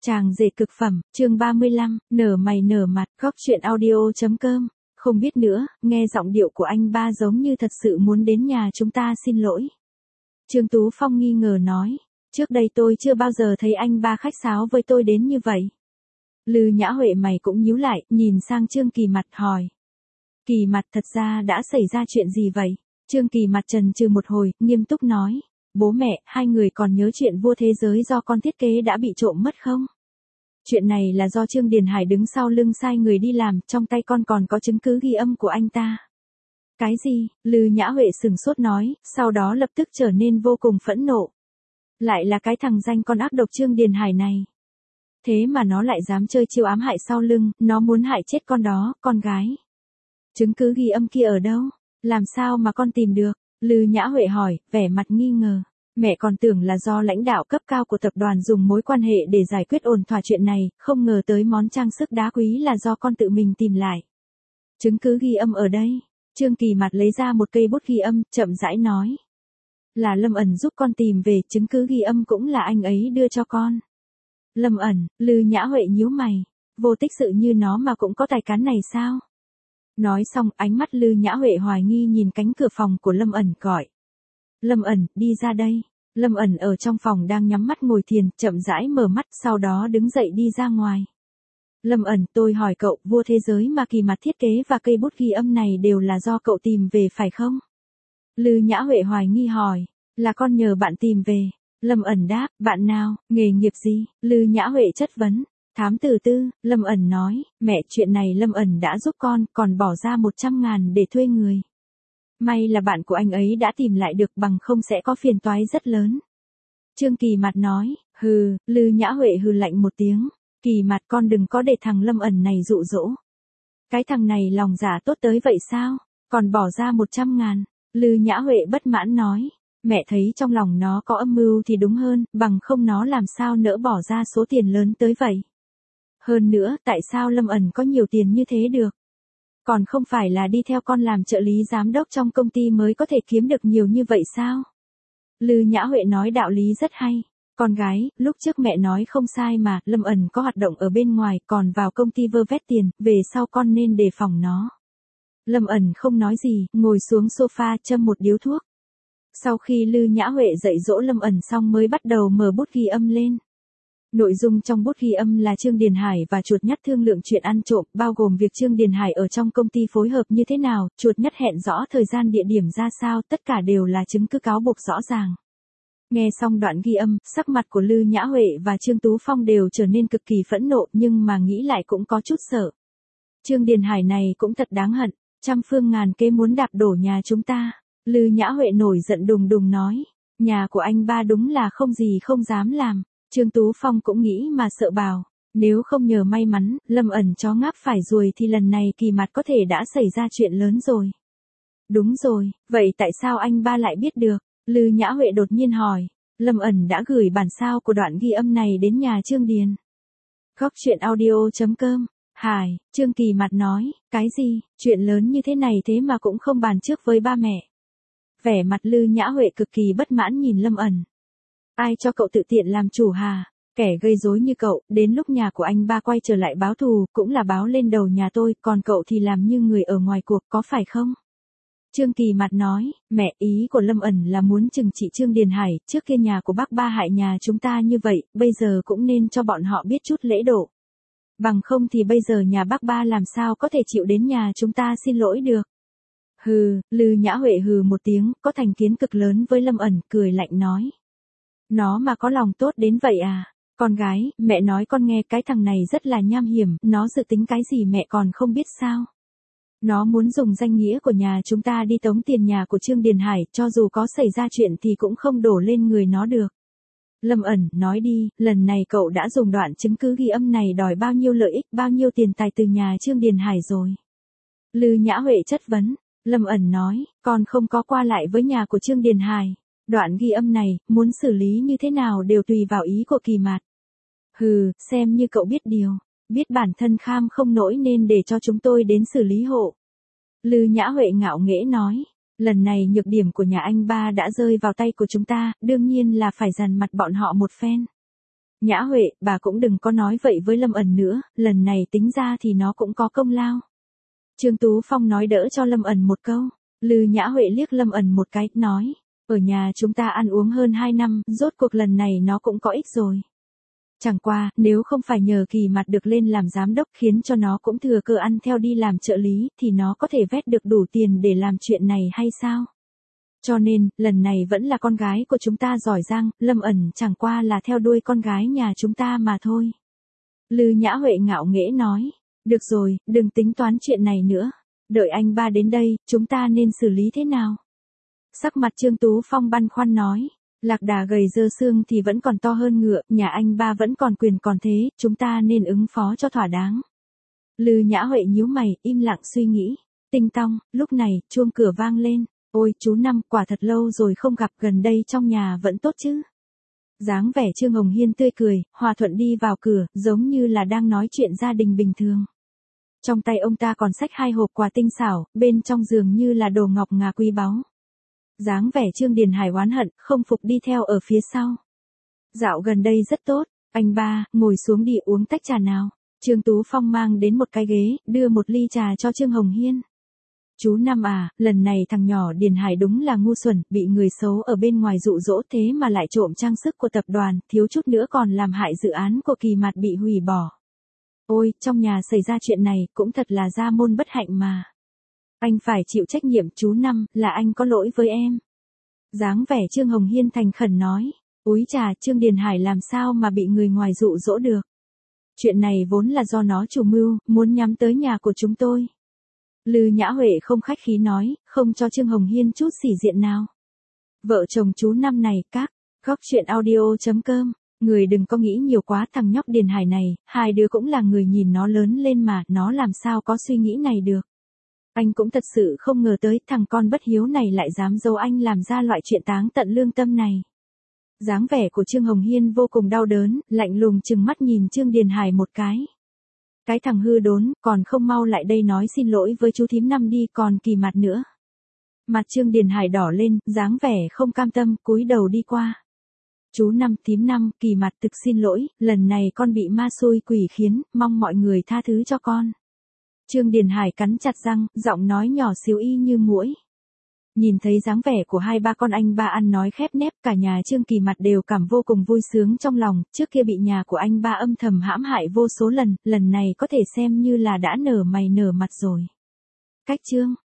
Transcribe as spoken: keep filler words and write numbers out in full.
Chàng rể cực phẩm, chương ba mươi lăm, nở mày nở mặt, góc chuyện audio chấm com. Không biết nữa, nghe giọng điệu của anh ba giống như thật sự muốn đến nhà chúng ta xin lỗi. Trương Tú Phong nghi ngờ nói, trước đây tôi chưa bao giờ thấy anh ba khách sáo với tôi đến như vậy. Lư Nhã Huệ mày cũng nhíu lại, nhìn sang Trương Kỳ Mặt hỏi. Kỳ Mặt, thật ra đã xảy ra chuyện gì vậy? Trương Kỳ Mặt chần chừ một hồi, nghiêm túc nói. Bố mẹ, hai người còn nhớ chuyện vua thế giới do con thiết kế đã bị trộm mất không? Chuyện này là do Trương Điền Hải đứng sau lưng sai người đi làm, trong tay con còn có chứng cứ ghi âm của anh ta. Cái gì? Lư Nhã Huệ sừng sốt nói, sau đó lập tức trở nên vô cùng phẫn nộ. Lại là cái thằng danh con ác độc Trương Điền Hải này. Thế mà nó lại dám chơi chiêu ám hại sau lưng, nó muốn hại chết con đó, con gái. Chứng cứ ghi âm kia ở đâu? Làm sao mà con tìm được? Lư Nhã Huệ hỏi, vẻ mặt nghi ngờ. Mẹ còn tưởng là do lãnh đạo cấp cao của tập đoàn dùng mối quan hệ để giải quyết ổn thỏa chuyện này, không ngờ tới món trang sức đá quý là do con tự mình tìm lại. Chứng cứ ghi âm ở đây. Trương Kỳ Mặt lấy ra một cây bút ghi âm, chậm rãi nói. Là Lâm Ẩn giúp con tìm về, chứng cứ ghi âm cũng là anh ấy đưa cho con. Lâm Ẩn, Lư Nhã Huệ nhíu mày. Vô tích sự như nó mà cũng có tài cán này sao? Nói xong, ánh mắt Lư Nhã Huệ hoài nghi nhìn cánh cửa phòng của Lâm Ẩn gọi. Lâm Ẩn, đi ra đây. Lâm Ẩn ở trong phòng đang nhắm mắt ngồi thiền, chậm rãi mở mắt, sau đó đứng dậy đi ra ngoài. Lâm Ẩn, tôi hỏi cậu, vua thế giới mà Kỳ Mặt thiết kế và cây bút ghi âm này đều là do cậu tìm về phải không? Lư Nhã Huệ hoài nghi hỏi, là con nhờ bạn tìm về. Lâm Ẩn đáp, bạn nào, nghề nghiệp gì? Lư Nhã Huệ chất vấn. Thám tử tư, Lâm Ẩn nói, mẹ, chuyện này Lâm Ẩn đã giúp con, còn bỏ ra một trăm ngàn để thuê người. May là bạn của anh ấy đã tìm lại được, bằng không sẽ có phiền toái rất lớn. Trương Kỳ Mặt nói, hừ. Lư Nhã Huệ hừ lạnh một tiếng. Kỳ Mặt, con đừng có để thằng Lâm Ẩn này dụ dỗ. Cái thằng này lòng dạ tốt tới vậy sao? Còn bỏ ra một trăm ngàn. Lư Nhã Huệ bất mãn nói. Mẹ thấy trong lòng nó có âm mưu thì đúng hơn, bằng không nó làm sao nỡ bỏ ra số tiền lớn tới vậy. Hơn nữa, tại sao Lâm Ẩn có nhiều tiền như thế được? Còn không phải là đi theo con làm trợ lý giám đốc trong công ty mới có thể kiếm được nhiều như vậy sao? Lư Nhã Huệ nói đạo lý rất hay. Con gái, lúc trước mẹ nói không sai mà, Lâm Ẩn có hoạt động ở bên ngoài, còn vào công ty vơ vét tiền, về sau con nên đề phòng nó. Lâm Ẩn không nói gì, ngồi xuống sofa châm một điếu thuốc. Sau khi Lư Nhã Huệ dạy dỗ Lâm Ẩn xong mới bắt đầu mở bút ghi âm lên. Nội dung trong bút ghi âm là Trương Điền Hải và Chuột Nhắt thương lượng chuyện ăn trộm, bao gồm việc Trương Điền Hải ở trong công ty phối hợp như thế nào, Chuột Nhắt hẹn rõ thời gian địa điểm ra sao, tất cả đều là chứng cứ cáo buộc rõ ràng. Nghe xong đoạn ghi âm, sắc mặt của Lư Nhã Huệ và Trương Tú Phong đều trở nên cực kỳ phẫn nộ, nhưng mà nghĩ lại cũng có chút sợ. Trương Điền Hải này cũng thật đáng hận, trăm phương ngàn kế muốn đạp đổ nhà chúng ta. Lư Nhã Huệ nổi giận đùng đùng nói, nhà của anh ba đúng là không gì không dám làm. Trương Tú Phong cũng nghĩ mà sợ bảo, nếu không nhờ may mắn, Lâm Ẩn chó ngáp phải ruồi thì lần này Kỳ Mặt có thể đã xảy ra chuyện lớn rồi. Đúng rồi, vậy tại sao anh ba lại biết được? Lư Nhã Huệ đột nhiên hỏi, Lâm Ẩn đã gửi bản sao của đoạn ghi âm này đến nhà Trương Điền. Góc chuyện audio chấm com. Hải, Trương Kỳ Mặt nói, cái gì, chuyện lớn như thế này thế mà cũng không bàn trước với ba mẹ. Vẻ mặt Lư Nhã Huệ cực kỳ bất mãn nhìn Lâm Ẩn. Ai cho cậu tự tiện làm chủ hà? Kẻ gây rối như cậu, đến lúc nhà của anh ba quay trở lại báo thù, cũng là báo lên đầu nhà tôi, còn cậu thì làm như người ở ngoài cuộc, có phải không? Trương Kỳ Mặt nói, mẹ, ý của Lâm Ẩn là muốn trừng trị Trương Điền Hải, trước kia nhà của bác ba hại nhà chúng ta như vậy, bây giờ cũng nên cho bọn họ biết chút lễ độ. Bằng không thì bây giờ nhà bác ba làm sao có thể chịu đến nhà chúng ta xin lỗi được. Hừ, Lư Nhã Huệ hừ một tiếng, có thành kiến cực lớn với Lâm Ẩn, cười lạnh nói. Nó mà có lòng tốt đến vậy à? Con gái, mẹ nói con nghe, cái thằng này rất là nham hiểm, nó dự tính cái gì mẹ còn không biết sao? Nó muốn dùng danh nghĩa của nhà chúng ta đi tống tiền nhà của Trương Điền Hải, cho dù có xảy ra chuyện thì cũng không đổ lên người nó được. Lâm Ẩn, nói đi, lần này cậu đã dùng đoạn chứng cứ ghi âm này đòi bao nhiêu lợi ích, bao nhiêu tiền tài từ nhà Trương Điền Hải rồi? Lư Nhã Huệ chất vấn. Lâm Ẩn nói, con không có qua lại với nhà của Trương Điền Hải. Đoạn ghi âm này, muốn xử lý như thế nào đều tùy vào ý của Kỳ Mặt. Hừ, xem như cậu biết điều, biết bản thân kham không nổi nên để cho chúng tôi đến xử lý hộ. Lư Nhã Huệ ngạo nghễ nói, lần này nhược điểm của nhà anh ba đã rơi vào tay của chúng ta, đương nhiên là phải dằn mặt bọn họ một phen. Nhã Huệ, bà cũng đừng có nói vậy với Lâm ẩn nữa, lần này tính ra thì nó cũng có công lao. Trương Tú Phong nói đỡ cho Lâm ẩn một câu. Lư Nhã Huệ liếc Lâm ẩn một cái, nói, ở nhà chúng ta ăn uống hơn hai năm, rốt cuộc lần này nó cũng có ích rồi. Chẳng qua, nếu không phải nhờ Kỳ Mặt được lên làm giám đốc khiến cho nó cũng thừa cơ ăn theo đi làm trợ lý, thì nó có thể vét được đủ tiền để làm chuyện này hay sao? Cho nên, lần này vẫn là con gái của chúng ta giỏi giang, Lâm ẩn chẳng qua là theo đuôi con gái nhà chúng ta mà thôi. Lư Nhã Huệ ngạo nghễ nói, được rồi, đừng tính toán chuyện này nữa. Đợi anh ba đến đây, chúng ta nên xử lý thế nào? Sắc mặt Trương Tú Phong băn khoăn nói, lạc đà gầy dơ xương thì vẫn còn to hơn ngựa, nhà anh ba vẫn còn quyền còn thế, chúng ta nên ứng phó cho thỏa đáng. Lư Nhã Huệ nhíu mày, im lặng suy nghĩ. Tinh tong, lúc này, chuông cửa vang lên. Ôi, chú Năm, quả thật lâu rồi không gặp, gần đây trong nhà vẫn tốt chứ? Dáng vẻ Trương Hồng Hiên tươi cười, hòa thuận đi vào cửa, giống như là đang nói chuyện gia đình bình thường. Trong tay ông ta còn xách hai hộp quà tinh xảo, bên trong dường như là đồ ngọc ngà quý báu. Dáng vẻ Trương Điền Hải oán hận, không phục đi theo ở phía sau. Dạo gần đây rất tốt, anh ba, ngồi xuống đi uống tách trà nào. Trương Tú Phong mang đến một cái ghế, đưa một ly trà cho Trương Hồng Hiên. Chú Năm à, lần này thằng nhỏ Điền Hải đúng là ngu xuẩn, bị người xấu ở bên ngoài dụ dỗ thế mà lại trộm trang sức của tập đoàn, thiếu chút nữa còn làm hại dự án của Kỳ Mặt bị hủy bỏ. Ôi, trong nhà xảy ra chuyện này, cũng thật là gia môn bất hạnh mà. Anh phải chịu trách nhiệm, chú Năm, là anh có lỗi với em. Dáng vẻ Trương Hồng Hiên thành khẩn nói, úi trà, Trương Điền Hải làm sao mà bị người ngoài dụ dỗ được. Chuyện này vốn là do nó chủ mưu, muốn nhắm tới nhà của chúng tôi. Lư Nhã Huệ không khách khí nói, không cho Trương Hồng Hiên chút sỉ diện nào. Vợ chồng chú Năm này, các, góc chuyện audio chấm com. Người đừng có nghĩ nhiều quá, thằng nhóc Điền Hải này, hai đứa cũng là người nhìn nó lớn lên mà, nó làm sao có suy nghĩ này được. Anh cũng thật sự không ngờ tới thằng con bất hiếu này lại dám giấu anh làm ra loại chuyện táng tận lương tâm này. Dáng vẻ của Trương Hồng Hiên vô cùng đau đớn, lạnh lùng trừng mắt nhìn Trương Điền Hải một cái. Cái thằng hư đốn, còn không mau lại đây nói xin lỗi với chú thím Năm đi, còn Kỳ Mặt nữa. Mặt Trương Điền Hải đỏ lên, dáng vẻ không cam tâm, cúi đầu đi qua. Chú Năm, thím Năm, Kỳ Mặt thực xin lỗi, lần này con bị ma xui quỷ khiến, mong mọi người tha thứ cho con. Trương Điền Hải cắn chặt răng, giọng nói nhỏ xíu y như muỗi. Nhìn thấy dáng vẻ của hai ba con anh ba ăn nói khép nép, cả nhà Trương Kỳ Mặt đều cảm vô cùng vui sướng trong lòng, trước kia bị nhà của anh ba âm thầm hãm hại vô số lần, lần này có thể xem như là đã nở mày nở mặt rồi. Cách chương